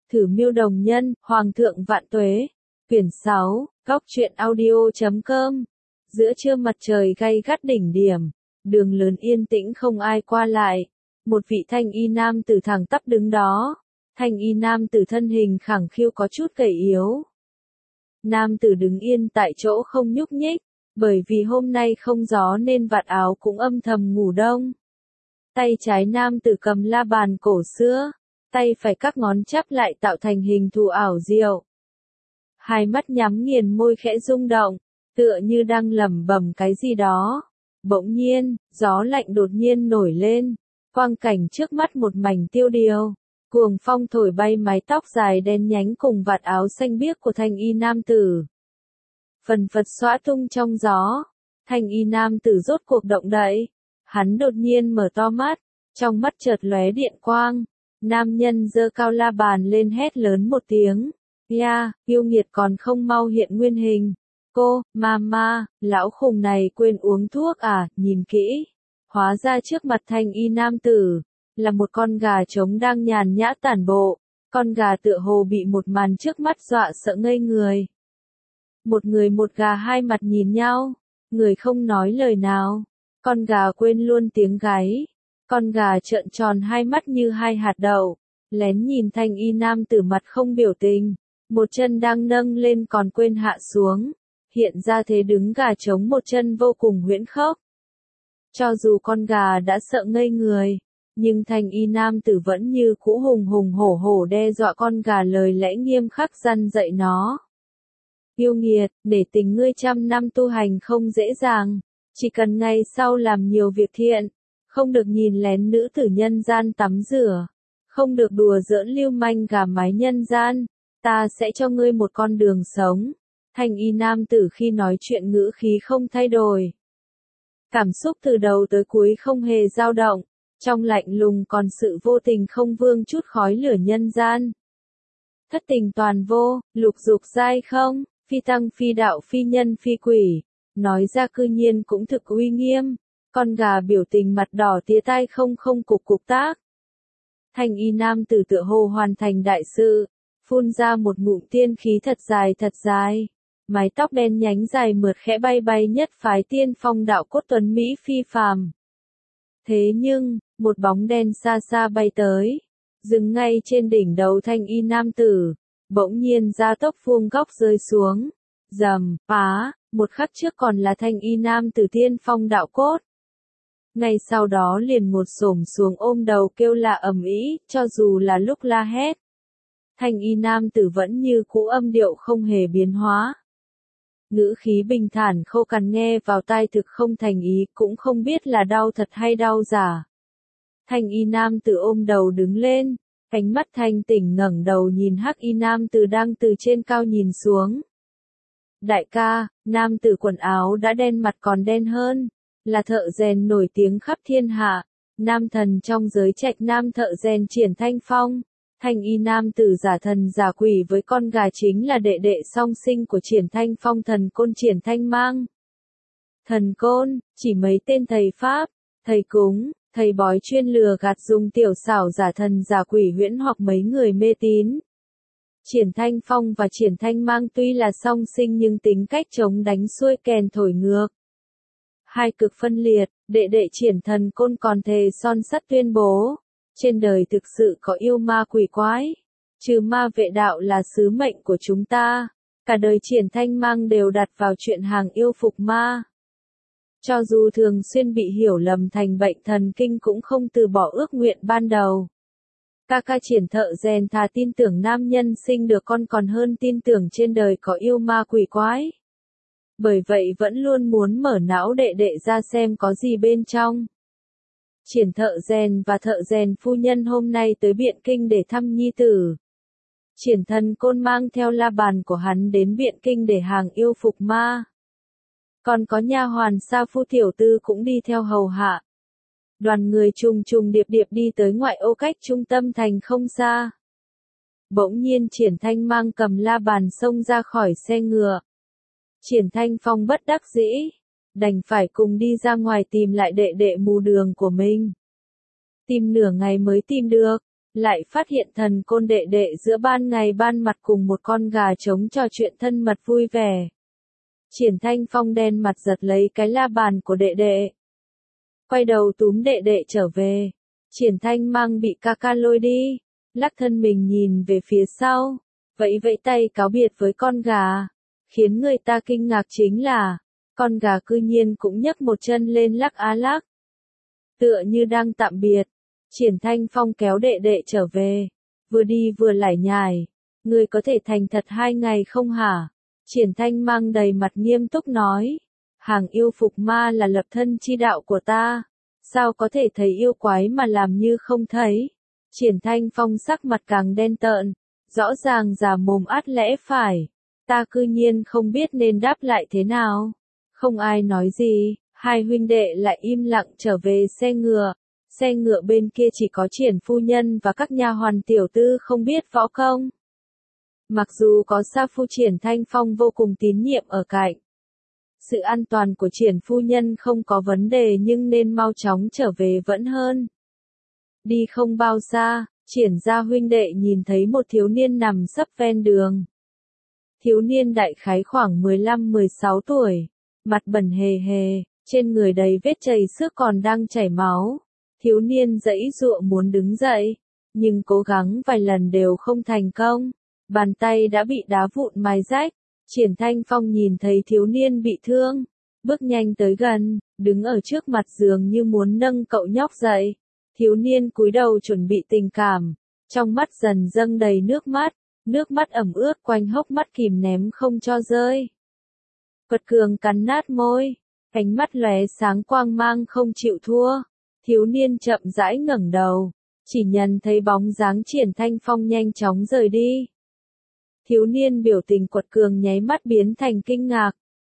Thử miêu đồng nhân, Hoàng thượng vạn tuế. Quyển 6, Góc truyện audio.com. Giữa trưa mặt trời gay gắt đỉnh điểm, đường lớn yên tĩnh không ai qua lại. Một vị thanh y nam tử thẳng tắp đứng đó. Thanh y nam tử thân hình khẳng khiu có chút gầy yếu. Nam tử đứng yên tại chỗ không nhúc nhích, bởi vì hôm nay không gió nên vạt áo cũng âm thầm ngủ đông. Tay trái nam tử cầm la bàn cổ xưa, tay phải các ngón chắp lại tạo thành hình thù ảo diệu. Hai mắt nhắm nghiền, môi khẽ rung động, tựa như đang lẩm bẩm cái gì đó. Bỗng nhiên, gió lạnh đột nhiên nổi lên, quang cảnh trước mắt một mảnh tiêu điều. Cuồng phong thổi bay mái tóc dài đen nhánh cùng vạt áo xanh biếc của thanh y nam tử. Phần phật xõa tung trong gió, thanh y nam tử rốt cuộc động đậy. Hắn đột nhiên mở to mắt, trong mắt chợt lóe điện quang. Nam nhân giơ cao la bàn lên hét lớn một tiếng. Ya, yêu nghiệt còn không mau hiện nguyên hình. Cô, mama, lão khùng này quên uống thuốc à, nhìn kỹ. Hóa ra trước mặt thanh y nam tử, là một con gà trống đang nhàn nhã tản bộ. Con gà tựa hồ bị một màn trước mắt dọa sợ ngây người. Một người một gà hai mặt nhìn nhau, người không nói lời nào. Con gà quên luôn tiếng gáy. Con gà trợn tròn hai mắt như hai hạt đậu, lén nhìn thanh y nam tử mặt không biểu tình. Một chân đang nâng lên còn quên hạ xuống. Hiện ra thế đứng gà trống một chân vô cùng huyễn khốc. Cho dù con gà đã sợ ngây người, nhưng thanh y nam tử vẫn như cũ hùng hùng hổ hổ đe dọa con gà, lời lẽ nghiêm khắc răn dạy nó. Yêu nghiệt, để tình ngươi 100 năm tu hành không dễ dàng, chỉ cần ngày sau làm nhiều việc thiện, không được nhìn lén nữ tử nhân gian tắm rửa, không được đùa giỡn lưu manh gà mái nhân gian, ta sẽ cho ngươi một con đường sống. Thanh y nam tử khi nói chuyện ngữ khí không thay đổi. Cảm xúc từ đầu tới cuối không hề dao động, trong lạnh lùng còn sự vô tình không vương chút khói lửa nhân gian. Thất tình toàn vô, lục dục giai không, phi tăng phi đạo phi nhân phi quỷ, nói ra cư nhiên cũng thực uy nghiêm. Con gà biểu tình mặt đỏ tía tai không cục tác. Thanh y nam tử tựa hồ hoàn thành đại sự, phun ra một ngụm tiên khí thật dài. Mái tóc đen nhánh dài mượt khẽ bay nhất phái tiên phong đạo cốt tuấn Mỹ phi phàm. Thế nhưng, một bóng đen xa xa bay tới, dừng ngay trên đỉnh đầu thanh y nam tử, bỗng nhiên gia tốc vuông góc rơi xuống. Rầm, phá, một khắc trước còn là thanh y nam tử tiên phong đạo cốt. Ngay sau đó liền ngồi xổm xuống ôm đầu kêu la ầm ĩ, cho dù là lúc la hét. Thanh y nam tử vẫn như cũ âm điệu không hề biến hóa. Ngữ khí bình thản khô cằn nghe vào tai thực không thành ý, cũng không biết là đau thật hay đau giả. Thanh y nam tử ôm đầu đứng lên, ánh mắt thanh tỉnh ngẩng đầu nhìn hắc y nam tử đang từ trên cao nhìn xuống. Đại ca, nam tử quần áo đã đen mặt còn đen hơn, là thợ rèn nổi tiếng khắp thiên hạ, nam thần trong giới trạch nam thợ rèn Triển Thanh Phong. Thanh y nam tử giả thần giả quỷ với con gà chính là đệ đệ song sinh của Triển Thanh Phong, thần côn Triển Thanh Mang. Thần côn, chỉ mấy tên thầy pháp, thầy cúng, thầy bói chuyên lừa gạt dùng tiểu xảo giả thần giả quỷ huyễn hoặc mấy người mê tín. Triển Thanh Phong và Triển Thanh Mang tuy là song sinh nhưng tính cách chống đánh xuôi kèn thổi ngược. Hai cực phân liệt, đệ đệ Triển thần côn còn thề son sắt tuyên bố. Trên đời thực sự có yêu ma quỷ quái, trừ ma vệ đạo là sứ mệnh của chúng ta. Cả đời Triển Thanh Mang đều đặt vào chuyện hàng yêu phục ma. Cho dù thường xuyên bị hiểu lầm thành bệnh thần kinh cũng không từ bỏ ước nguyện ban đầu. Ca ca Triển thợ rèn thà tin tưởng nam nhân sinh được con còn hơn tin tưởng trên đời có yêu ma quỷ quái. Bởi vậy vẫn luôn muốn mở não đệ đệ ra xem có gì bên trong. Triển thợ rèn và thợ rèn phu nhân hôm nay tới Biện Kinh để thăm nhi tử. Triển thần côn mang theo la bàn của hắn đến Biện Kinh để hàng yêu phục ma. Còn có nha hoàn sa phu tiểu tư cũng đi theo hầu hạ. Đoàn người trùng điệp đi tới ngoại ô cách trung tâm thành không xa. Bỗng nhiên Triển Thanh Mang cầm la bàn xông ra khỏi xe ngựa. Triển Thanh Phong bất đắc dĩ, đành phải cùng đi ra ngoài tìm lại đệ đệ mù đường của mình. Tìm nửa ngày mới tìm được, lại phát hiện thần côn đệ đệ giữa ban ngày ban mặt cùng một con gà trống trò chuyện thân mật vui vẻ. Triển Thanh Phong đen mặt giật lấy cái la bàn của đệ đệ. Quay đầu túm đệ đệ trở về. Triển Thanh Mang bị ca ca lôi đi. Lắc thân mình nhìn về phía sau. Vẫy vẫy tay cáo biệt với con gà. Khiến người ta kinh ngạc chính là, con gà cư nhiên cũng nhấc một chân lên lắc á lắc. Tựa như đang tạm biệt. Triển Thanh Phong kéo đệ đệ trở về. Vừa đi vừa lải nhải. Người có thể thành thật 2 ngày không hả? Triển Thanh Mang đầy mặt nghiêm túc nói. Hàng yêu phục ma là lập thân chi đạo của ta. Sao có thể thấy yêu quái mà làm như không thấy? Triển Thanh Phong sắc mặt càng đen tợn. Rõ ràng giả mồm át lẽ phải. Ta cư nhiên không biết nên đáp lại thế nào. Không ai nói gì. Hai huynh đệ lại im lặng trở về xe ngựa. Xe ngựa bên kia chỉ có Triển phu nhân và các nha hoàn tiểu tư không biết võ công. Mặc dù có sa phu Triển Thanh Phong vô cùng tín nhiệm ở cạnh. Sự an toàn của Triển phu nhân không có vấn đề nhưng nên mau chóng trở về vẫn hơn. Đi không bao xa, Triển gia huynh đệ nhìn thấy một thiếu niên nằm sấp ven đường. Thiếu niên đại khái khoảng 15-16 tuổi, mặt bẩn hề hề, trên người đầy vết chày xước còn đang chảy máu. Thiếu niên giãy giụa muốn đứng dậy, nhưng cố gắng vài lần đều không thành công. Bàn tay đã bị đá vụn mài rách. Triển Thanh Phong nhìn thấy thiếu niên bị thương, bước nhanh tới gần, đứng ở trước mặt giường như muốn nâng cậu nhóc dậy. Thiếu niên cúi đầu chuẩn bị tình cảm, trong mắt dần dâng đầy nước mắt ẩm ướt quanh hốc mắt kìm ném không cho rơi. Quật Cường cắn nát môi, ánh mắt lóe sáng quang mang không chịu thua. Thiếu niên chậm rãi ngẩng đầu, chỉ nhận thấy bóng dáng Triển Thanh Phong nhanh chóng rời đi. Thiếu niên biểu tình Quật Cường nháy mắt biến thành kinh ngạc.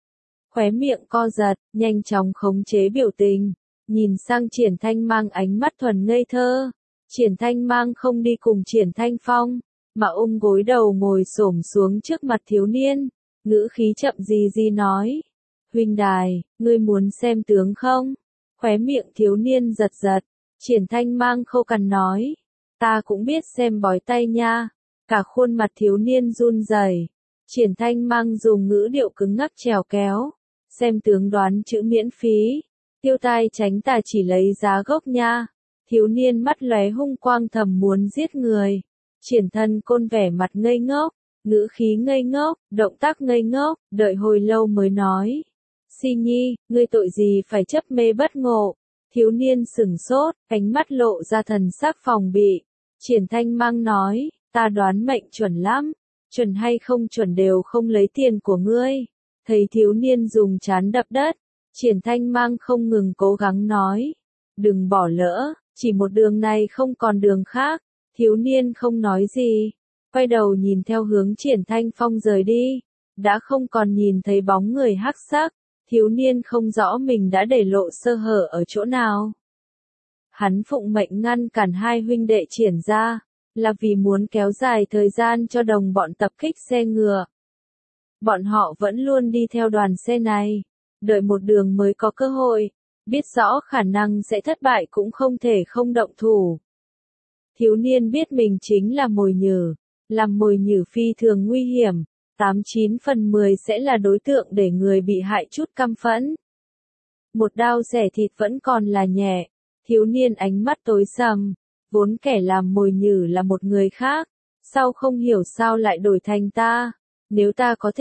Khóe miệng co giật, nhanh chóng khống chế biểu tình, nhìn sang Triển Thanh Mang ánh mắt thuần ngây thơ. Triển Thanh Mang không đi cùng Triển Thanh Phong, mà ôm gối đầu ngồi xổm xuống trước mặt thiếu niên, ngữ khí chậm gì nói. Huynh đài, ngươi muốn xem tướng không? Khóe miệng thiếu niên giật giật, Triển Thanh Mang khô cằn nói. Ta cũng biết xem bói tay nha. Cả khuôn mặt thiếu niên run rẩy. Triển Thanh Mang dùng ngữ điệu cứng ngắc trèo kéo. Xem tướng đoán chữ miễn phí. Tiêu tai tránh tà chỉ lấy giá gốc nha. Thiếu niên mắt lóe hung quang thầm muốn giết người. Triển Thân Côn vẻ mặt ngây ngốc, ngữ khí ngây ngốc, động tác ngây ngốc, đợi hồi lâu mới nói. Si Nhi, ngươi tội gì phải chấp mê bất ngộ? Thiếu niên sửng sốt, ánh mắt lộ ra thần sắc phòng bị. Triển Thanh Mang nói. Ta đoán mệnh chuẩn lắm, chuẩn hay không chuẩn đều không lấy tiền của ngươi. Thấy thiếu niên dùng trán đập đất, Triển Thanh Mang không ngừng cố gắng nói. Đừng bỏ lỡ, chỉ một đường này không còn đường khác. Thiếu niên không nói gì, quay đầu nhìn theo hướng Triển Thanh Phong rời đi. Đã không còn nhìn thấy bóng người hắc sắc, thiếu niên không rõ mình đã để lộ sơ hở ở chỗ nào. Hắn phụng mệnh ngăn cản hai huynh đệ Triển ra. Là vì muốn kéo dài thời gian cho đồng bọn tập kích xe ngựa. Bọn họ vẫn luôn đi theo đoàn xe này, đợi một đường mới có cơ hội, biết rõ khả năng sẽ thất bại cũng không thể không động thủ. Thiếu niên biết mình chính là mồi nhử, làm mồi nhử phi thường nguy hiểm, 89 phần 10 sẽ là đối tượng để người bị hại chút căm phẫn. Một đao xẻ thịt vẫn còn là nhẹ, thiếu niên ánh mắt tối sầm. Vốn kẻ làm mồi nhử là một người khác, sao không hiểu sao lại đổi thành ta. Nếu ta có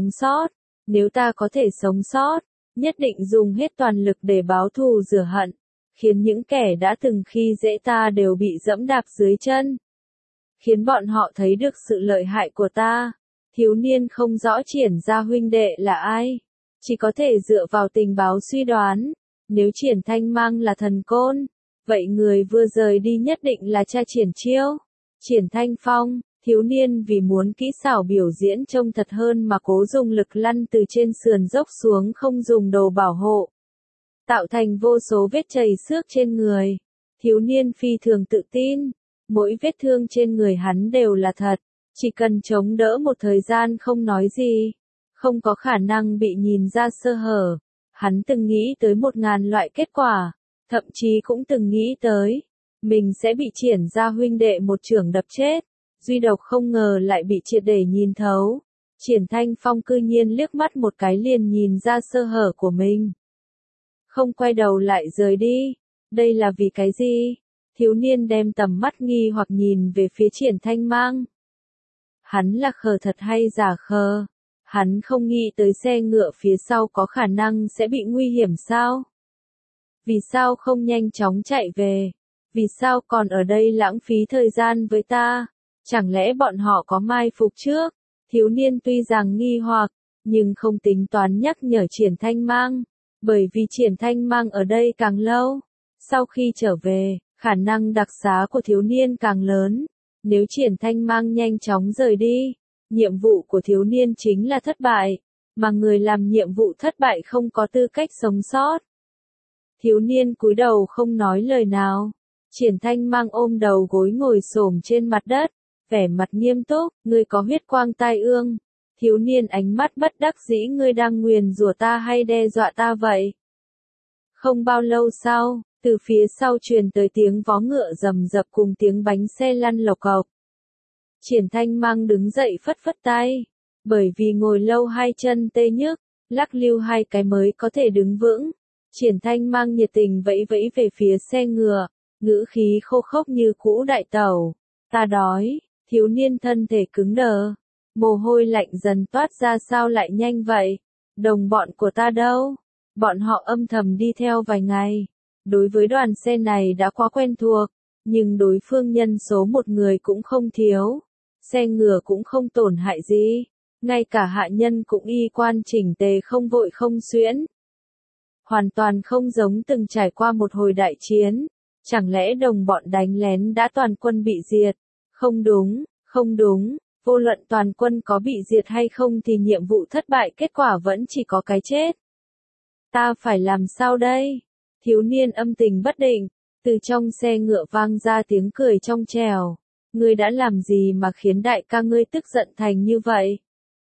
thể sống sót, nhất định dùng hết toàn lực để báo thù rửa hận, khiến những kẻ đã từng khi dễ ta đều bị dẫm đạp dưới chân. Khiến bọn họ thấy được sự lợi hại của ta. Thiếu niên không rõ Triển gia huynh đệ là ai, chỉ có thể dựa vào tình báo suy đoán, nếu Triển Thanh Mang là thần côn. Vậy người vừa rời đi nhất định là cha Triển Chiêu. Triển Thanh Phong, thiếu niên vì muốn kỹ xảo biểu diễn trông thật hơn mà cố dùng lực lăn từ trên sườn dốc xuống không dùng đồ bảo hộ. Tạo thành vô số vết chày xước trên người. Thiếu niên phi thường tự tin. Mỗi vết thương trên người hắn đều là thật. Chỉ cần chống đỡ một thời gian không nói gì. Không có khả năng bị nhìn ra sơ hở. Hắn từng nghĩ tới 1000 loại kết quả. Thậm chí cũng từng nghĩ tới, mình sẽ bị Triển gia huynh đệ một chưởng đập chết. Duy độc không ngờ lại bị triệt để nhìn thấu. Triển Thanh Phong cư nhiên liếc mắt một cái liền nhìn ra sơ hở của mình. Không quay đầu lại rời đi. Đây là vì cái gì? Thiếu niên đem tầm mắt nghi hoặc nhìn về phía Triển Thanh Mang. Hắn là khờ thật hay giả khờ? Hắn không nghĩ tới xe ngựa phía sau có khả năng sẽ bị nguy hiểm sao? Vì sao không nhanh chóng chạy về? Vì sao còn ở đây lãng phí thời gian với ta? Chẳng lẽ bọn họ có mai phục trước? Thiếu niên tuy rằng nghi hoặc, nhưng không tính toán nhắc nhở Triển Thanh Mang, bởi vì Triển Thanh Mang ở đây càng lâu. Sau khi trở về, khả năng đặc xá của thiếu niên càng lớn. Nếu Triển Thanh Mang nhanh chóng rời đi, nhiệm vụ của thiếu niên chính là thất bại, mà người làm nhiệm vụ thất bại không có tư cách sống sót. Thiếu niên cúi đầu không nói lời nào. Triển Thanh Mang ôm đầu gối ngồi xổm trên mặt đất, vẻ mặt nghiêm túc, ngươi có huyết quang tai ương. Thiếu niên ánh mắt bất đắc dĩ, ngươi đang nguyền rủa ta hay đe dọa ta vậy? Không bao lâu sau, từ phía sau truyền tới tiếng vó ngựa rầm rập cùng tiếng bánh xe lăn lộc cộc. Triển Thanh Mang đứng dậy phất phất tay, bởi vì ngồi lâu hai chân tê nhức, lắc lư hai cái mới có thể đứng vững. Triển Thanh Mang nhiệt tình vẫy vẫy về phía xe ngựa, ngữ khí khô khốc như cũ, đại tẩu, ta đói. Thiếu niên thân thể cứng đờ, mồ hôi lạnh dần toát ra, sao lại nhanh vậy? Đồng bọn của ta đâu? Bọn họ âm thầm đi theo vài ngày. Đối với đoàn xe này đã quá quen thuộc, nhưng đối phương nhân số một người cũng không thiếu. Xe ngựa cũng không tổn hại gì, ngay cả hạ nhân cũng y quan chỉnh tề, không vội không xuyễn. Hoàn toàn không giống từng trải qua một hồi đại chiến. Chẳng lẽ đồng bọn đánh lén đã toàn quân bị diệt? Không đúng, không đúng, vô luận toàn quân có bị diệt hay không thì nhiệm vụ thất bại, kết quả vẫn chỉ có cái chết. Ta phải làm sao đây? Thiếu niên âm tình bất định, từ trong xe ngựa vang ra tiếng cười trong trẻo. Ngươi đã làm gì mà khiến đại ca ngươi tức giận thành như vậy?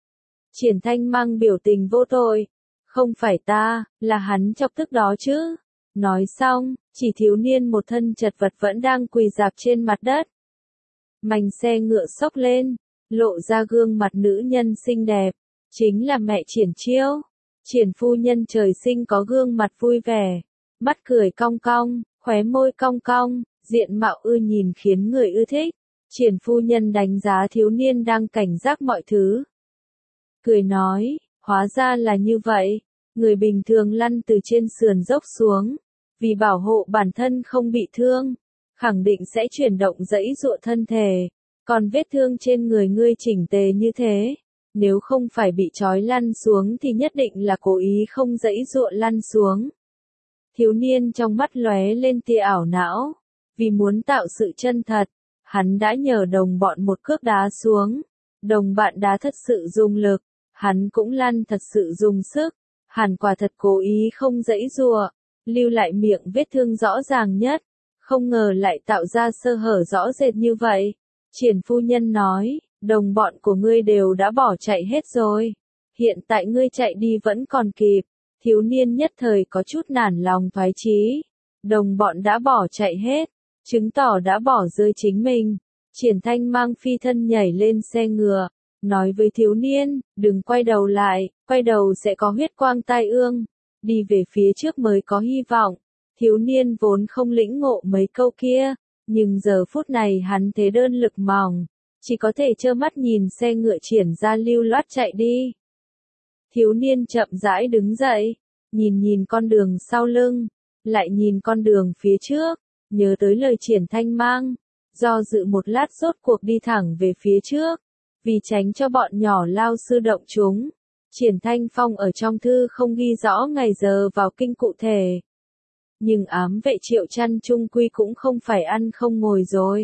Triển Thanh Mang biểu tình vô tội. Không phải ta, là hắn chọc tức đó chứ. Nói xong, chỉ thiếu niên một thân chật vật vẫn đang quỳ rạp trên mặt đất. Mành xe ngựa xốc lên, lộ ra gương mặt nữ nhân xinh đẹp, chính là mẹ Triển Chiêu. Triển phu nhân trời sinh có gương mặt vui vẻ, mắt cười cong cong, khóe môi cong cong, diện mạo ưa nhìn khiến người ưa thích. Triển phu nhân đánh giá thiếu niên đang cảnh giác mọi thứ. Cười nói, hóa ra là như vậy, người bình thường lăn từ trên sườn dốc xuống, vì bảo hộ bản thân không bị thương, khẳng định sẽ chuyển động giãy giụa thân thể, còn vết thương trên người ngươi chỉnh tề như thế, nếu không phải bị trói lăn xuống thì nhất định là cố ý không giãy giụa lăn xuống. Thiếu niên trong mắt lóe lên tia ảo não, vì muốn tạo sự chân thật, hắn đã nhờ đồng bọn một cước đá xuống, đồng bạn đá thật sự dùng lực, hắn cũng lăn thật sự dùng sức, hẳn quả thật cố ý không giãy giụa, lưu lại miệng vết thương rõ ràng nhất. Không ngờ lại tạo ra sơ hở rõ rệt như vậy. Triển phu nhân nói, đồng bọn của ngươi đều đã bỏ chạy hết rồi. Hiện tại ngươi chạy đi vẫn còn kịp. Thiếu niên nhất thời có chút nản lòng thoái chí. Đồng bọn đã bỏ chạy hết, chứng tỏ đã bỏ rơi chính mình. Triển Thanh Mang phi thân nhảy lên xe ngựa, nói với thiếu niên, đừng quay đầu lại, quay đầu sẽ có huyết quang tai ương. Đi về phía trước mới có hy vọng. Thiếu niên vốn không lĩnh ngộ mấy câu kia, nhưng giờ phút này hắn thế đơn lực mỏng, chỉ có thể trơ mắt nhìn xe ngựa Triển ra lưu loát chạy đi. Thiếu niên chậm rãi đứng dậy, nhìn con đường sau lưng, lại nhìn con đường phía trước, nhớ tới lời Triển Thanh Mang, do dự một lát rốt cuộc đi thẳng về phía trước, vì tránh cho bọn nhỏ lao sư động chúng. Triển Thanh Phong ở trong thư không ghi rõ ngày giờ vào kinh cụ thể. Nhưng ám vệ Triệu Chăn chung quy cũng không phải ăn không ngồi rồi.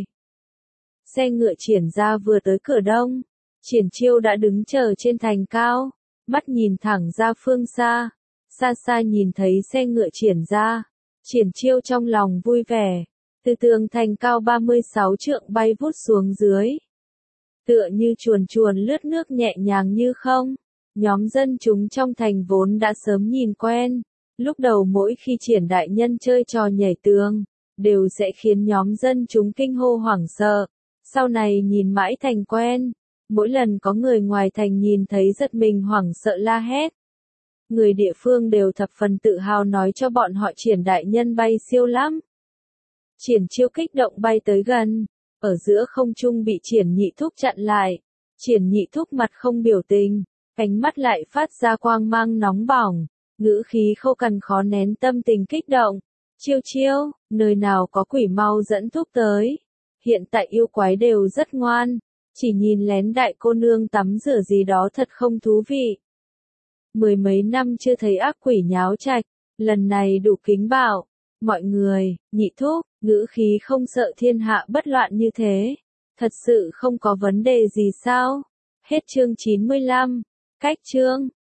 Xe ngựa Triển ra vừa tới cửa đông, Triển Chiêu đã đứng chờ trên thành cao, mắt nhìn thẳng ra phương xa, xa xa nhìn thấy xe ngựa Triển ra, Triển Chiêu trong lòng vui vẻ, từ tường thành cao 36 trượng bay vút xuống dưới. Tựa như chuồn chuồn lướt nước nhẹ nhàng như không, nhóm dân chúng trong thành vốn đã sớm nhìn quen. Lúc đầu mỗi khi Triển đại nhân chơi trò nhảy tường, đều sẽ khiến nhóm dân chúng kinh hô hoảng sợ. Sau này nhìn mãi thành quen, mỗi lần có người ngoài thành nhìn thấy giật mình hoảng sợ la hét. Người địa phương đều thập phần tự hào nói cho bọn họ Triển đại nhân bay siêu lắm. Triển Chiêu kích động bay tới gần, ở giữa không trung bị Triển Nhị Thúc chặn lại. Triển Nhị Thúc mặt không biểu tình, ánh mắt lại phát ra quang mang nóng bỏng, ngữ khí khô cằn khó nén tâm tình kích động. Chiêu Chiêu, nơi nào có quỷ mau dẫn thúc tới. Hiện tại yêu quái đều rất ngoan, chỉ nhìn lén đại cô nương tắm rửa gì đó thật không thú vị. Mười mấy năm chưa thấy ác quỷ nháo trạch, lần này đủ kính bảo. Mọi người, Nhị Thúc, ngữ khí không sợ thiên hạ bất loạn như thế. Thật sự không có vấn đề gì sao? Hết chương 95. Cách chương.